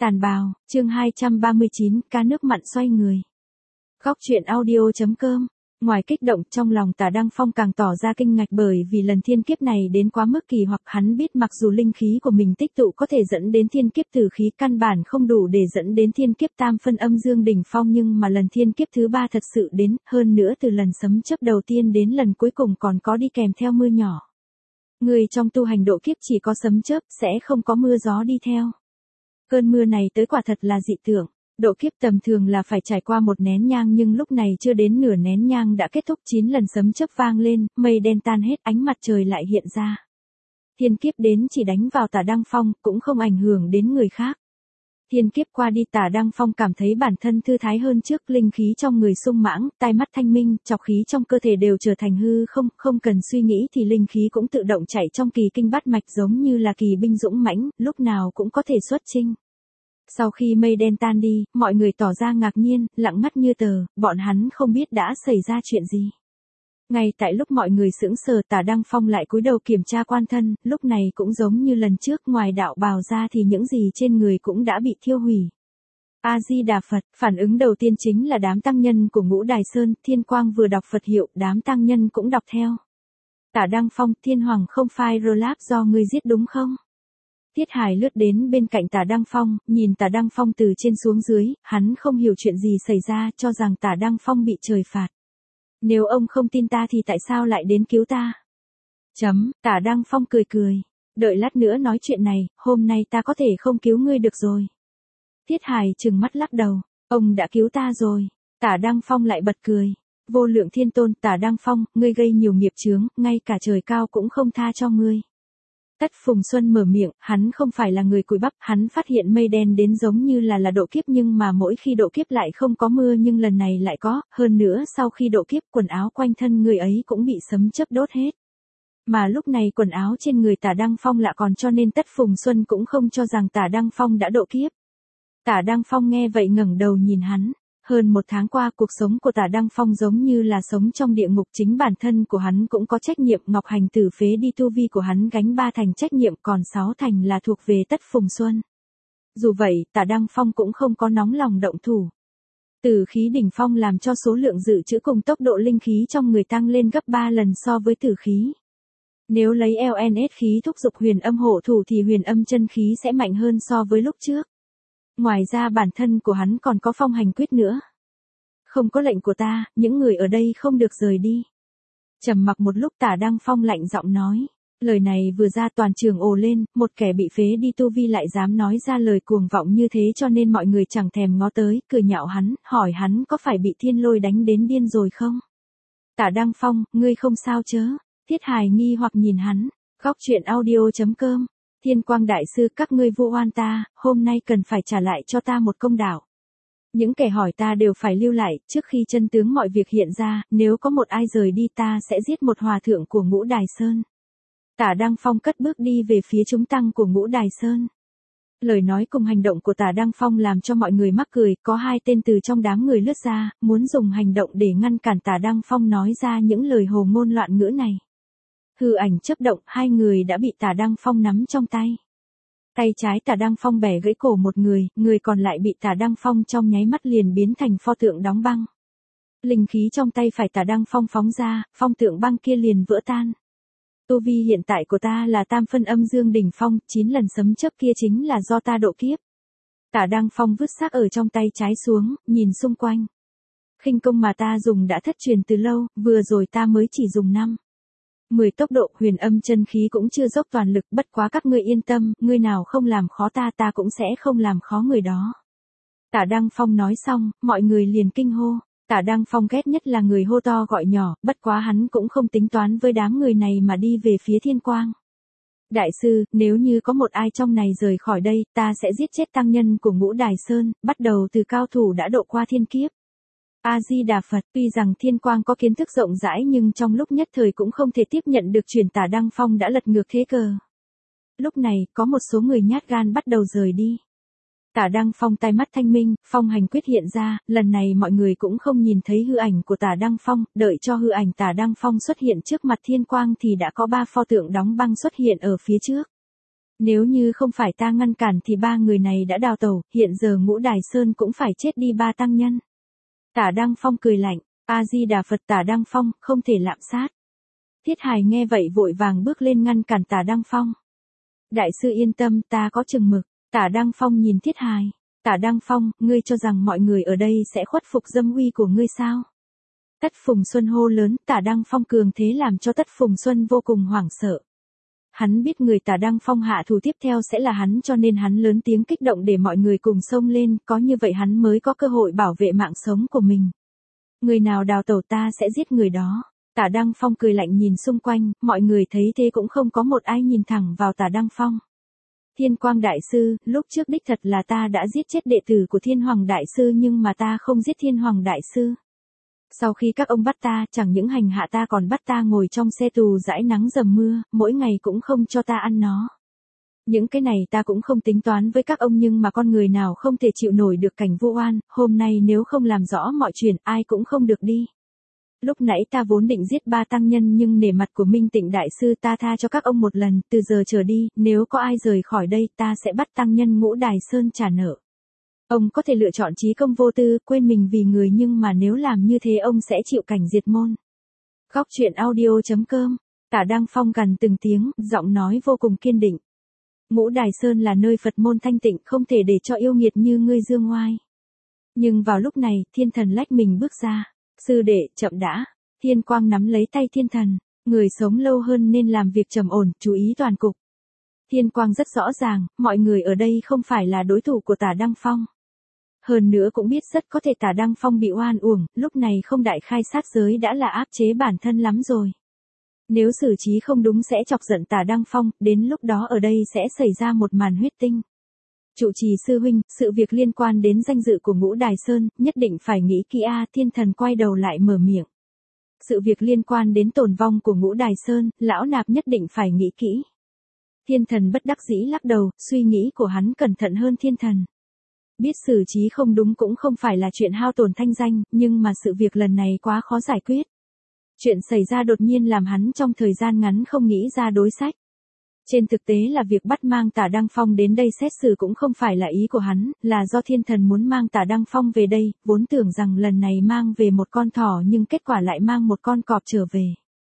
Tàn bào, chương 239, cá nước mặn xoay người. Góc truyện audio.com. Ngoài kích động, trong lòng Tả Đăng Phong càng tỏ ra kinh ngạc bởi vì lần thiên kiếp này đến quá mức kỳ hoặc hắn biết mặc dù linh khí của mình tích tụ có thể dẫn đến thiên kiếp tử khí căn bản không đủ để dẫn đến thiên kiếp tam phân âm dương đỉnh phong, nhưng mà lần thiên kiếp thứ 3 thật sự đến, hơn nữa từ lần sấm chớp đầu tiên đến lần cuối cùng còn có đi kèm theo mưa nhỏ. Người trong tu hành độ kiếp chỉ có sấm chớp, sẽ không có mưa gió đi theo. Cơn mưa này tới quả thật là dị tượng. Độ kiếp tầm thường là phải trải qua một nén nhang, nhưng lúc này chưa đến nửa nén nhang đã kết thúc. 9 lần sấm chớp vang lên, mây đen tan hết, ánh mặt trời lại hiện ra. Thiên kiếp đến chỉ đánh vào Tả Đăng Phong, cũng không ảnh hưởng đến người khác. Thiên kiếp qua đi, Tả Đăng Phong cảm thấy bản thân thư thái hơn trước, linh khí trong người sung mãng, tai mắt thanh minh, trọc khí trong cơ thể đều trở thành hư không, không cần suy nghĩ thì linh khí cũng tự động chạy trong kỳ kinh bát mạch, giống như là kỳ binh dũng mãnh, lúc nào cũng có thể xuất chinh. Sau khi mây đen tan đi, mọi người tỏ ra ngạc nhiên, lặng ngắt như tờ, bọn hắn không biết đã xảy ra chuyện gì. Ngay tại lúc mọi người sững sờ, Tả Đăng Phong lại cúi đầu kiểm tra quan thân, lúc này cũng giống như lần trước, ngoài đạo bào ra thì những gì trên người cũng đã bị thiêu hủy. A-di-đà Phật, phản ứng đầu tiên chính là đám tăng nhân của Ngũ Đài Sơn. Thiên Quang vừa đọc Phật hiệu, đám tăng nhân cũng đọc theo. Tả Đăng Phong, Thiên Hoàng không phai Rơ do ngươi giết đúng không? Tiết Hải lướt đến bên cạnh Tả Đăng Phong, nhìn Tả Đăng Phong từ trên xuống dưới, hắn không hiểu chuyện gì xảy ra, cho rằng Tả Đăng Phong bị trời phạt. Nếu ông không tin ta thì tại sao lại đến cứu ta? Tả Đăng Phong cười cười. Đợi lát nữa nói chuyện này, hôm nay ta có thể không cứu ngươi được rồi. Tiết Hải trừng mắt lắc đầu, ông đã cứu ta rồi. Tả Đăng Phong lại bật cười. Vô Lượng Thiên Tôn, Tả Đăng Phong, ngươi gây nhiều nghiệp chướng, ngay cả trời cao cũng không tha cho ngươi. Tất Phùng Xuân mở miệng, hắn không phải là người cùi bắp, hắn phát hiện mây đen đến giống như là độ kiếp, nhưng mà mỗi khi độ kiếp lại không có mưa, nhưng lần này lại có, hơn nữa sau khi độ kiếp quần áo quanh thân người ấy cũng bị sấm chớp đốt hết. Mà lúc này quần áo trên người Tả Đăng Phong lạ còn, cho nên Tất Phùng Xuân cũng không cho rằng Tả Đăng Phong đã độ kiếp. Tả Đăng Phong nghe vậy ngẩng đầu nhìn hắn. Hơn 1 tháng qua, cuộc sống của Tả Đăng Phong giống như là sống trong địa ngục, chính bản thân của hắn cũng có trách nhiệm, Ngọc Hành Tử phế đi tu vi của hắn, gánh 3 thành trách nhiệm, còn 6 thành là thuộc về Tất Phùng Xuân. Dù vậy, Tả Đăng Phong cũng không có nóng lòng động thủ. Tử khí đỉnh phong làm cho số lượng dự trữ cùng tốc độ linh khí trong người tăng lên gấp 3 lần so với tử khí. Nếu lấy LNS khí thúc dục huyền âm hộ thủ thì huyền âm chân khí sẽ mạnh hơn so với lúc trước. Ngoài ra bản thân của hắn còn có phong hành quyết nữa. Không có lệnh của ta, những người ở đây không được rời đi. Trầm mặc một lúc, Tả Đăng Phong lạnh giọng nói. Lời này vừa ra toàn trường ồ lên, một kẻ bị phế đi tu vi lại dám nói ra lời cuồng vọng như thế, cho nên mọi người chẳng thèm ngó tới, cười nhạo hắn, hỏi hắn có phải bị thiên lôi đánh đến điên rồi không? Tả Đăng Phong, ngươi không sao chớ? Tiết Hải nghi hoặc nhìn hắn. Góc truyện audio.com. Thiên Quang Đại Sư, các ngươi vu oan ta, hôm nay cần phải trả lại cho ta một công đạo. Những kẻ hỏi ta đều phải lưu lại, trước khi chân tướng mọi việc hiện ra, nếu có một ai rời đi ta sẽ giết một hòa thượng của Ngũ Đài Sơn. Tả Đăng Phong cất bước đi về phía chúng tăng của Ngũ Đài Sơn. Lời nói cùng hành động của Tả Đăng Phong làm cho mọi người mắc cười, có 2 tên từ trong đám người lướt ra, muốn dùng hành động để ngăn cản Tả Đăng Phong nói ra những lời hồ ngôn loạn ngữ này. Hư ảnh chớp động, 2 người đã bị Tả Đăng Phong nắm trong tay. Tay trái Tả Đăng Phong bẻ gãy cổ một người, người còn lại bị Tả Đăng Phong trong nháy mắt liền biến thành pho tượng đóng băng. Linh khí trong tay phải Tả Đăng Phong phóng ra, phong tượng băng kia liền vỡ tan. Tu vi hiện tại của ta là tam phân âm dương đỉnh phong, 9 lần sấm chớp kia chính là do ta độ kiếp. Tả Đăng Phong vứt xác ở trong tay trái xuống, nhìn xung quanh. Khinh công mà ta dùng đã thất truyền từ lâu, vừa rồi ta mới chỉ dùng 10 tốc độ, huyền âm chân khí cũng chưa dốc toàn lực, bất quá các ngươi yên tâm, người nào không làm khó ta, ta cũng sẽ không làm khó người đó. Tả Đăng Phong nói xong, mọi người liền kinh hô. Tả Đăng Phong ghét nhất là người hô to gọi nhỏ, bất quá hắn cũng không tính toán với đám người này mà đi về phía Thiên Quang. Đại sư, nếu như có một ai trong này rời khỏi đây, ta sẽ giết chết tăng nhân của Ngũ Đài Sơn, bắt đầu từ cao thủ đã độ qua thiên kiếp. A-di-đà Phật, tuy rằng Thiên Quang có kiến thức rộng rãi nhưng trong lúc nhất thời cũng không thể tiếp nhận được chuyện Tả Đăng Phong đã lật ngược thế cờ. Lúc này, có một số người nhát gan bắt đầu rời đi. Tả Đăng Phong tai mắt thanh minh, phong hành quyết hiện ra, lần này mọi người cũng không nhìn thấy hư ảnh của Tả Đăng Phong, đợi cho hư ảnh Tả Đăng Phong xuất hiện trước mặt Thiên Quang thì đã có 3 pho tượng đóng băng xuất hiện ở phía trước. Nếu như không phải ta ngăn cản thì ba người này đã đào tẩu, hiện giờ Ngũ Đài Sơn cũng phải chết đi ba tăng nhân. Tả Đăng Phong cười lạnh, A-di-đà Phật. Tả Đăng Phong, không thể lạm sát. Thiết Hài nghe vậy vội vàng bước lên ngăn cản Tả Đăng Phong. Đại sư yên tâm, ta có chừng mực. Tả Đăng Phong nhìn Thiết Hài. Tả Đăng Phong, ngươi cho rằng mọi người ở đây sẽ khuất phục dâm uy của ngươi sao? Tất Phùng Xuân hô lớn, Tả Đăng Phong cường thế làm cho Tất Phùng Xuân vô cùng hoảng sợ. Hắn biết người Tả Đăng Phong hạ thủ tiếp theo sẽ là hắn, cho nên hắn lớn tiếng kích động để mọi người cùng xông lên, có như vậy hắn mới có cơ hội bảo vệ mạng sống của mình. Người nào đào tẩu ta sẽ giết người đó. Tả Đăng Phong cười lạnh nhìn xung quanh, mọi người thấy thế cũng không có một ai nhìn thẳng vào Tả Đăng Phong. Thiên Quang Đại Sư, lúc trước đích thật là ta đã giết chết đệ tử của Thiên Hoàng Đại Sư nhưng mà ta không giết Thiên Hoàng Đại Sư. Sau khi các ông bắt ta, chẳng những hành hạ ta còn bắt ta ngồi trong xe tù dãi nắng dầm mưa, mỗi ngày cũng không cho ta ăn nó. Những cái này ta cũng không tính toán với các ông nhưng mà con người nào không thể chịu nổi được cảnh vu oan, hôm nay nếu không làm rõ mọi chuyện ai cũng không được đi. Lúc nãy ta vốn định giết ba tăng nhân nhưng nể mặt của Minh Tịnh Đại Sư ta tha cho các ông một lần, từ giờ trở đi, nếu có ai rời khỏi đây ta sẽ bắt tăng nhân Ngũ Đài Sơn trả nợ. Ông có thể lựa chọn trí công vô tư, quên mình vì người nhưng mà nếu làm như thế ông sẽ chịu cảnh diệt môn. Góc truyện audio.com, Tả Đăng Phong gằn từng tiếng, giọng nói vô cùng kiên định. Ngũ Đài Sơn là nơi Phật môn thanh tịnh, không thể để cho yêu nghiệt như ngươi dương ngoai. Nhưng vào lúc này, Thiên Thần lách mình bước ra. Sư đệ, chậm đã. Thiên Quang nắm lấy tay Thiên Thần. Người sống lâu hơn nên làm việc trầm ổn, chú ý toàn cục. Thiên Quang rất rõ ràng, mọi người ở đây không phải là đối thủ của Tả Đăng Phong. Hơn nữa cũng biết rất có thể Tả Đăng Phong bị oan uổng, lúc này không đại khai sát giới đã là áp chế bản thân lắm rồi. Nếu xử trí không đúng sẽ chọc giận Tả Đăng Phong, đến lúc đó ở đây sẽ xảy ra một màn huyết tinh. Trụ trì sư huynh, sự việc liên quan đến danh dự của Ngũ Đài Sơn, nhất định phải nghĩ kỹ a. Thiên Thần quay đầu lại mở miệng. Sự việc liên quan đến tồn vong của Ngũ Đài Sơn, lão nạp nhất định phải nghĩ kỹ. Thiên Thần bất đắc dĩ lắc đầu, suy nghĩ của hắn cẩn thận hơn Thiên Thần. Biết xử trí không đúng cũng không phải là chuyện hao tổn thanh danh, nhưng mà sự việc lần này quá khó giải quyết. Chuyện xảy ra đột nhiên làm hắn trong thời gian ngắn không nghĩ ra đối sách. Trên thực tế là việc bắt mang Tả Đăng Phong đến đây xét xử cũng không phải là ý của hắn, là do Thiên Thần muốn mang Tả Đăng Phong về đây, vốn tưởng rằng lần này mang về một con thỏ nhưng kết quả lại mang một con cọp trở về.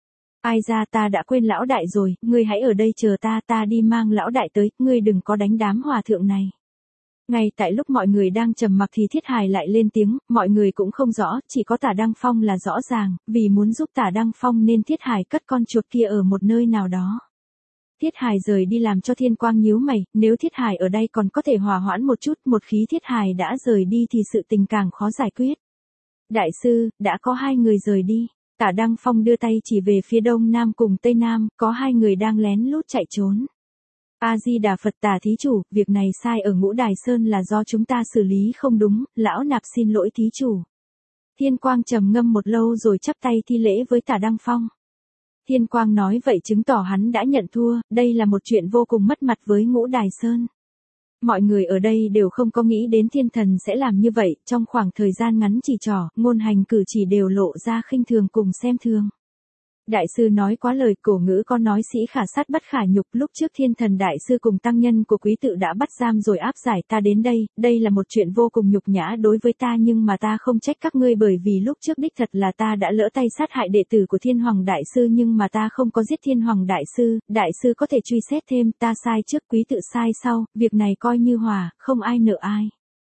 Ai ra ta đã quên lão đại rồi, ngươi hãy ở đây chờ ta đi mang lão đại tới, ngươi đừng có đánh đám hòa thượng này. Ngay tại lúc mọi người đang trầm mặc thì Thiết Hài lại lên tiếng, mọi người cũng không rõ, chỉ có Tả Đăng Phong là rõ ràng, vì muốn giúp Tả Đăng Phong nên Thiết Hài cất con chuột kia ở một nơi nào đó. Thiết Hài rời đi làm cho Thiên Quang nhíu mày, nếu Thiết Hài ở đây còn có thể hòa hoãn một chút, một khi Thiết Hài đã rời đi thì sự tình càng khó giải quyết. Đại sư, đã có hai người rời đi. Tả Đăng Phong đưa tay chỉ về phía đông nam cùng tây nam, có hai người đang lén lút chạy trốn. A-di-đà Phật. Tả thí chủ, việc này sai ở Ngũ Đài Sơn là do chúng ta xử lý không đúng, lão nạp xin lỗi thí chủ. Thiên Quang trầm ngâm một lâu rồi chắp tay thi lễ với Tả Đăng Phong. Thiên Quang nói vậy chứng tỏ hắn đã nhận thua, đây là một chuyện vô cùng mất mặt với Ngũ Đài Sơn. Mọi người ở đây đều không có nghĩ đến Thiên Thần sẽ làm như vậy, trong khoảng thời gian ngắn chỉ trỏ, ngôn hành cử chỉ đều lộ ra khinh thường cùng xem thường. Đại sư nói quá lời, cổ ngữ có nói sĩ khả sát bất khả nhục, lúc trước Thiên Thần Đại sư cùng tăng nhân của quý tự đã bắt giam rồi áp giải ta đến đây là một chuyện vô cùng nhục nhã đối với ta nhưng mà ta không trách các ngươi bởi vì lúc trước đích thật là ta đã lỡ tay sát hại đệ tử của Thiên Hoàng Đại sư nhưng mà ta không có giết Thiên Hoàng Đại sư có thể truy xét thêm, ta sai trước quý tự sai sau, việc này coi như hòa, không ai nợ ai.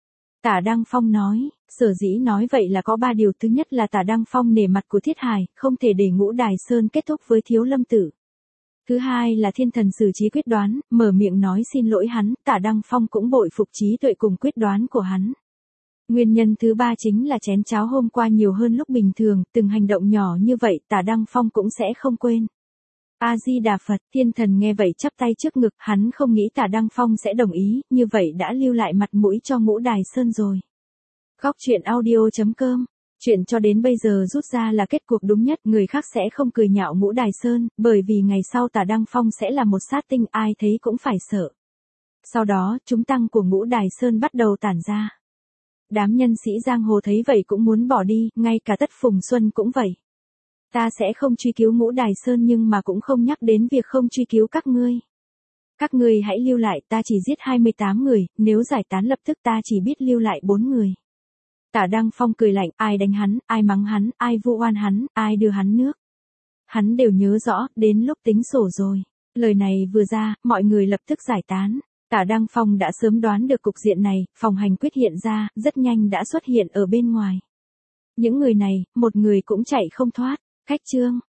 Tả Đăng Phong nói, sở dĩ nói vậy là có ba điều, thứ nhất là Tả Đăng Phong nể mặt của Thiết Hài, không thể để Ngũ Đài Sơn kết thúc với Thiếu Lâm Tử. Thứ hai là Thiên Thần xử trí quyết đoán, mở miệng nói xin lỗi hắn, Tả Đăng Phong cũng bội phục trí tuệ cùng quyết đoán của hắn. Nguyên nhân thứ ba chính là chén cháo hôm qua nhiều hơn lúc bình thường, từng hành động nhỏ như vậy Tả Đăng Phong cũng sẽ không quên. A-di-đà Phật. Thiên Thần nghe vậy chắp tay trước ngực, hắn không nghĩ Tả Đăng Phong sẽ đồng ý, như vậy đã lưu lại mặt mũi cho Ngũ Đài Sơn rồi. Góc truyện audio.com. Chuyện cho đến bây giờ rút ra là kết cục đúng nhất, người khác sẽ không cười nhạo Ngũ Đài Sơn, bởi vì ngày sau Tả Đăng Phong sẽ là một sát tinh, ai thấy cũng phải sợ. Sau đó, chúng tăng của Ngũ Đài Sơn bắt đầu tản ra. Đám nhân sĩ giang hồ thấy vậy cũng muốn bỏ đi, ngay cả Tất Phùng Xuân cũng vậy. Ta sẽ không truy cứu Ngũ Đài Sơn nhưng mà cũng không nhắc đến việc không truy cứu các ngươi. Các ngươi hãy lưu lại, ta chỉ giết 28 người, nếu giải tán lập tức ta chỉ biết lưu lại 4 người. Tả Đăng Phong cười lạnh, ai đánh hắn, ai mắng hắn, ai vu oan hắn, ai đưa hắn nước. Hắn đều nhớ rõ, đến lúc tính sổ rồi. Lời này vừa ra, mọi người lập tức giải tán. Tả Đăng Phong đã sớm đoán được cục diện này, phòng hành quyết hiện ra, rất nhanh đã xuất hiện ở bên ngoài. Những người này, một người cũng chạy không thoát. Khách Trương,